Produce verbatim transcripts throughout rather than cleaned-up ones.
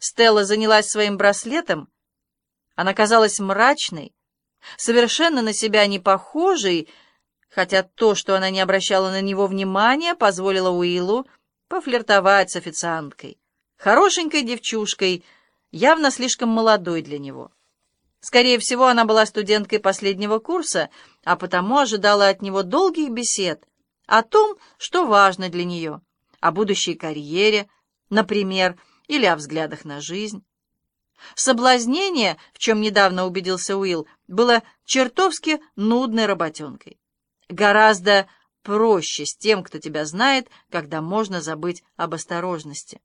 Стелла занялась своим браслетом, она казалась мрачной, совершенно на себя не похожей, хотя то, что она не обращала на него внимания, позволило Уиллу пофлиртовать с официанткой, хорошенькой девчушкой, явно слишком молодой для него. Скорее всего, она была студенткой последнего курса, а потому ожидала от него долгих бесед о том, что важно для нее, о будущей карьере, например, или о взглядах на жизнь. Соблазнение, в чем недавно убедился Уилл, было чертовски нудной работенкой. Гораздо проще с тем, кто тебя знает, когда можно забыть об осторожности.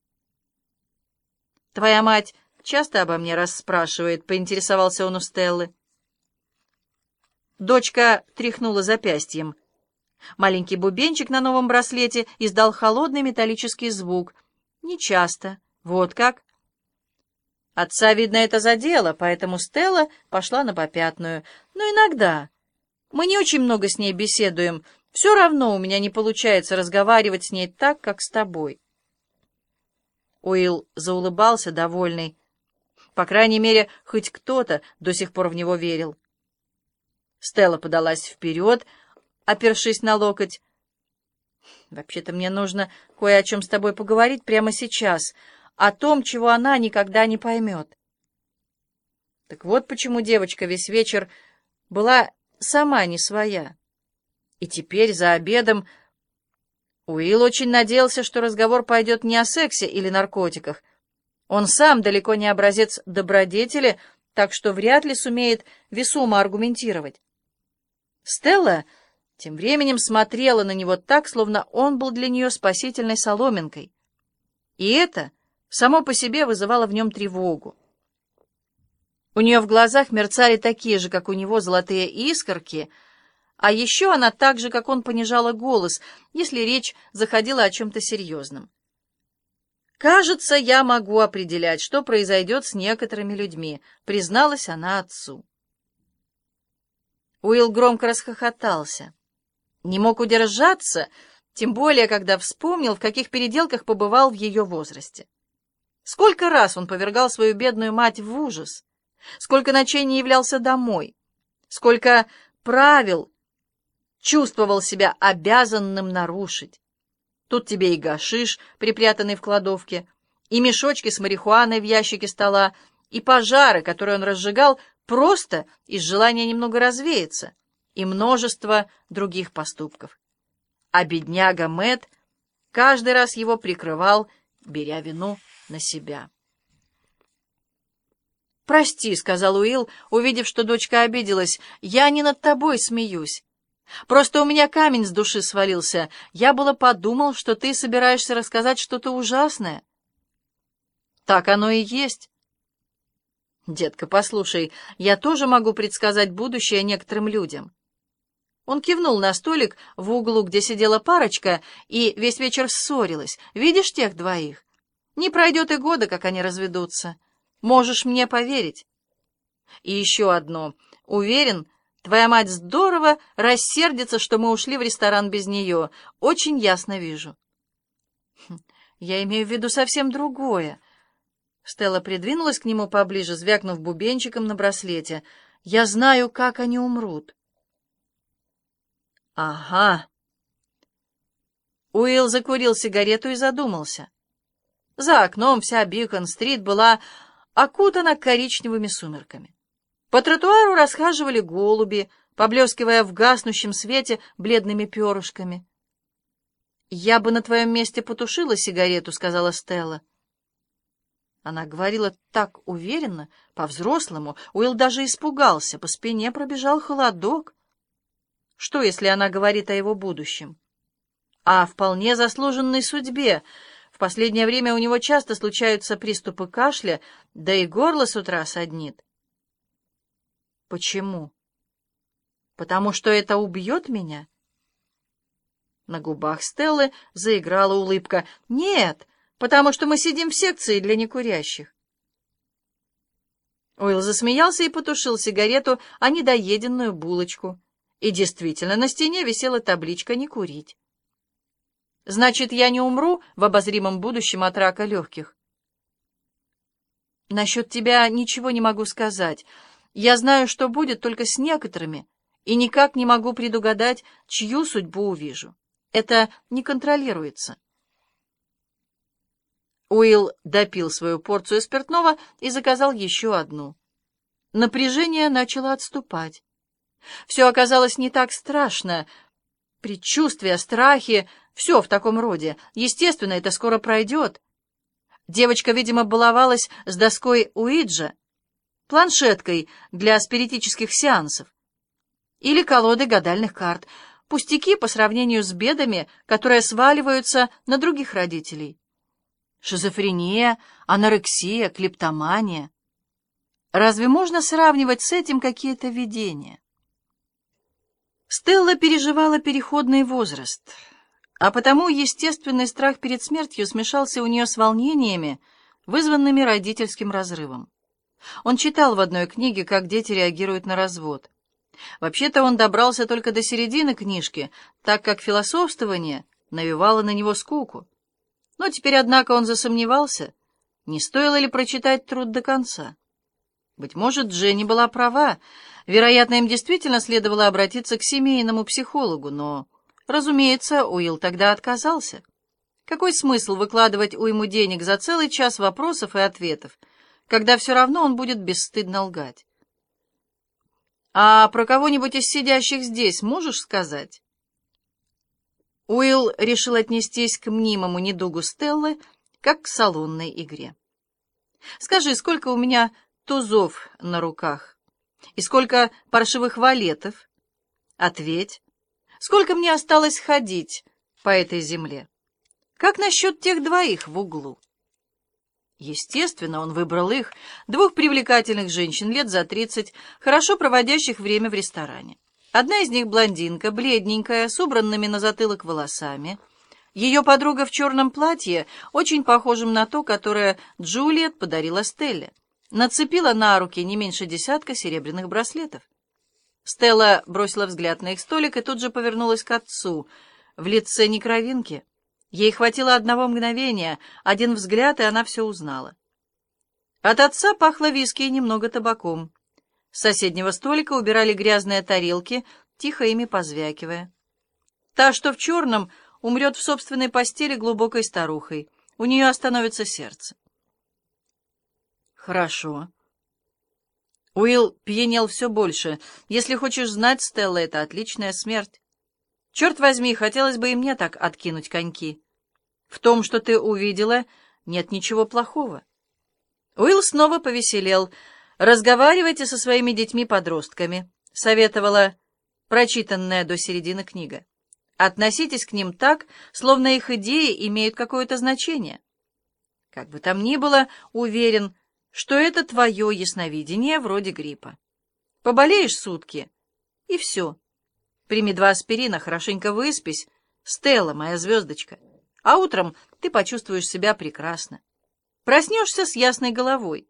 «Твоя мать часто обо мне расспрашивает», — поинтересовался он у Стеллы. Дочка тряхнула запястьем. Маленький бубенчик на новом браслете издал холодный металлический звук. «Не часто. Вот как». Отца, видно, это задело, поэтому Стелла пошла на попятную. «Но иногда. Мы не очень много с ней беседуем. Все равно у меня не получается разговаривать с ней так, как с тобой». Уилл заулыбался, довольный. По крайней мере, хоть кто-то до сих пор в него верил. Стелла подалась вперед, опершись на локоть. «Вообще-то мне нужно кое о чем с тобой поговорить прямо сейчас, о том, чего она никогда не поймет». Так вот почему девочка весь вечер была сама не своя. И теперь за обедом Уилл очень надеялся, что разговор пойдет не о сексе или наркотиках. Он сам далеко не образец добродетели, так что вряд ли сумеет весомо аргументировать. Стелла тем временем смотрела на него так, словно он был для нее спасительной соломинкой. И это само по себе вызывало в нем тревогу. У нее в глазах мерцали такие же, как у него, золотые искорки, а еще она так же, как он, понижала голос, если речь заходила о чем-то серьезном. «Кажется, я могу определять, что произойдет с некоторыми людьми», — призналась она отцу. Уилл громко расхохотался. Не мог удержаться, тем более, когда вспомнил, в каких переделках побывал в ее возрасте. Сколько раз он повергал свою бедную мать в ужас, сколько ночей не являлся домой, сколько правил чувствовал себя обязанным нарушить. Тут тебе и гашиш, припрятанный в кладовке, и мешочки с марихуаной в ящике стола, и пожары, которые он разжигал просто из желания немного развеяться, и множество других поступков. А бедняга Мэтт каждый раз его прикрывал, беря вину на себя. «Прости», — сказал Уилл, увидев, что дочка обиделась, — «я не над тобой смеюсь. Просто у меня камень с души свалился. Я было подумал, что ты собираешься рассказать что-то ужасное». «Так оно и есть». «Детка, послушай, я тоже могу предсказать будущее некоторым людям». Он кивнул на столик в углу, где сидела парочка, и весь вечер ссорилась. «Видишь тех двоих? Не пройдет и года, как они разведутся. Можешь мне поверить. И еще одно. Уверен, твоя мать здорово рассердится, что мы ушли в ресторан без нее. Очень ясно вижу». «Я имею в виду совсем другое». Стелла придвинулась к нему поближе, звякнув бубенчиком на браслете. «Я знаю, как они умрут». «Ага». Уилл закурил сигарету и задумался. За окном вся Бикон-стрит была окутана коричневыми сумерками. По тротуару расхаживали голуби, поблескивая в гаснущем свете бледными перышками. «Я бы на твоем месте потушила сигарету», — сказала Стелла. Она говорила так уверенно, по-взрослому. Уилл даже испугался, по спине пробежал холодок. Что, если она говорит о его будущем? О вполне заслуженной судьбе. В последнее время у него часто случаются приступы кашля, да и горло с утра саднит. Почему? Потому что это убьет меня? На губах Стеллы заиграла улыбка. Нет, потому что мы сидим в секции для некурящих. Уилл засмеялся и потушил сигарету о недоеденную булочку. И действительно, на стене висела табличка «Не курить». «Значит, я не умру в обозримом будущем от рака легких?» Насчет тебя ничего не могу сказать. Я знаю, что будет только с некоторыми, и никак не могу предугадать, чью судьбу увижу. Это не контролируется. Уилл допил свою порцию спиртного и заказал еще одну. Напряжение начало отступать. Все оказалось не так страшно. Предчувствия, страхи — все в таком роде. Естественно, это скоро пройдет. Девочка, видимо, баловалась с доской Уиджа, планшеткой для спиритических сеансов или колодой гадальных карт. Пустяки по сравнению с бедами, которые сваливаются на других родителей. Шизофрения, анорексия, клептомания. Разве можно сравнивать с этим какие-то видения? Стелла переживала переходный возраст, а потому естественный страх перед смертью смешался у нее с волнениями, вызванными родительским разрывом. Он читал в одной книге, как дети реагируют на развод. Вообще-то он добрался только до середины книжки, так как философствование навевало на него скуку. Но теперь, однако, он засомневался, не стоило ли прочитать труд до конца. Быть может, Дженни была права. Вероятно, им действительно следовало обратиться к семейному психологу, но, разумеется, Уилл тогда отказался. Какой смысл выкладывать уйму денег за целый час вопросов и ответов, когда все равно он будет бесстыдно лгать? «А про кого-нибудь из сидящих здесь можешь сказать?» Уилл решил отнестись к мнимому недугу Стеллы, как к салонной игре. «Скажи, сколько у меня тузов на руках? И сколько паршивых валетов? Ответь, сколько мне осталось ходить по этой земле? Как насчет тех двоих в углу?» Естественно, он выбрал их, двух привлекательных женщин лет за тридцать, хорошо проводящих время в ресторане. Одна из них блондинка, бледненькая, с убранными на затылок волосами. Ее подруга в черном платье, очень похожем на то, которое Джульет подарила Стелле. Нацепила на руки не меньше десятка серебряных браслетов. Стелла бросила взгляд на их столик и тут же повернулась к отцу. В лице ни кровинки. Ей хватило одного мгновения, один взгляд, и она все узнала. От отца пахло виски и немного табаком. С соседнего столика убирали грязные тарелки, тихо ими позвякивая. Та, что в черном, умрет в собственной постели глубокой старухой. У нее остановится сердце. Хорошо. Уилл пьянел все больше. Если хочешь знать, Стелла, это отличная смерть. Черт возьми, хотелось бы и мне так откинуть коньки. В том, что ты увидела, нет ничего плохого. Уилл снова повеселел. «Разговаривайте со своими детьми-подростками», — советовала прочитанная до середины книга. «Относитесь к ним так, словно их идеи имеют какое-то значение. Как бы там ни было, уверен, что это твое ясновидение вроде гриппа. Поболеешь сутки, и все. Прими два аспирина, хорошенько выспись, Стелла, моя звездочка, а утром ты почувствуешь себя прекрасно. Проснешься с ясной головой».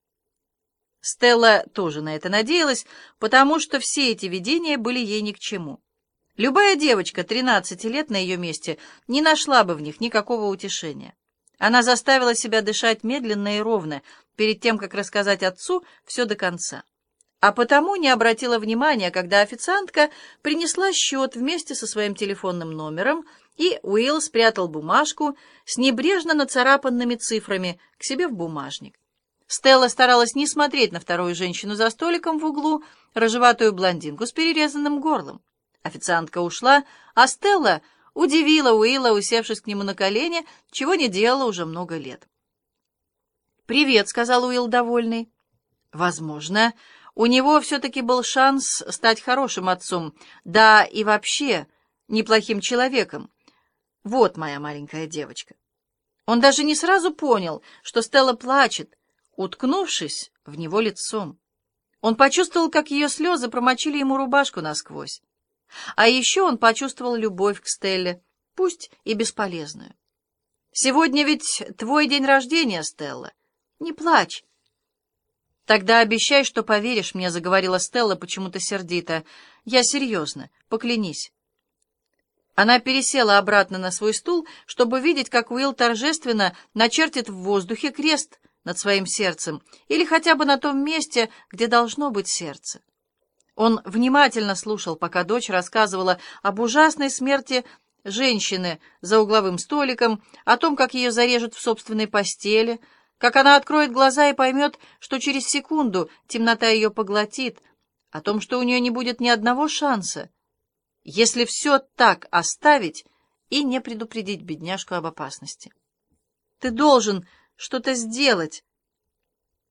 Стелла тоже на это надеялась, потому что все эти видения были ей ни к чему. Любая девочка тринадцати лет на ее месте не нашла бы в них никакого утешения. Она заставила себя дышать медленно и ровно, перед тем, как рассказать отцу все до конца. А потому не обратила внимания, когда официантка принесла счет вместе со своим телефонным номером, и Уилл спрятал бумажку с небрежно нацарапанными цифрами к себе в бумажник. Стелла старалась не смотреть на вторую женщину за столиком в углу, рыжеватую блондинку с перерезанным горлом. Официантка ушла, а Стелла удивила Уилла, усевшись к нему на колени, чего не делала уже много лет. «Привет», — сказал Уилл, довольный. «Возможно, у него все-таки был шанс стать хорошим отцом, да и вообще неплохим человеком. Вот моя маленькая девочка». Он даже не сразу понял, что Стелла плачет, уткнувшись в него лицом. Он почувствовал, как ее слезы промочили ему рубашку насквозь. А еще он почувствовал любовь к Стелле, пусть и бесполезную. «Сегодня ведь твой день рождения, Стелла. Не плачь». «Тогда обещай, что поверишь мне», — заговорила Стелла почему-то сердито. «Я серьезно, поклянись». Она пересела обратно на свой стул, чтобы видеть, как Уилл торжественно начертит в воздухе крест над своим сердцем, или хотя бы на том месте, где должно быть сердце. Он внимательно слушал, пока дочь рассказывала об ужасной смерти женщины за угловым столиком, о том, как ее зарежут в собственной постели, как она откроет глаза и поймет, что через секунду темнота ее поглотит, о том, что у нее не будет ни одного шанса, если все так оставить и не предупредить бедняжку об опасности. «Ты должен что-то сделать»,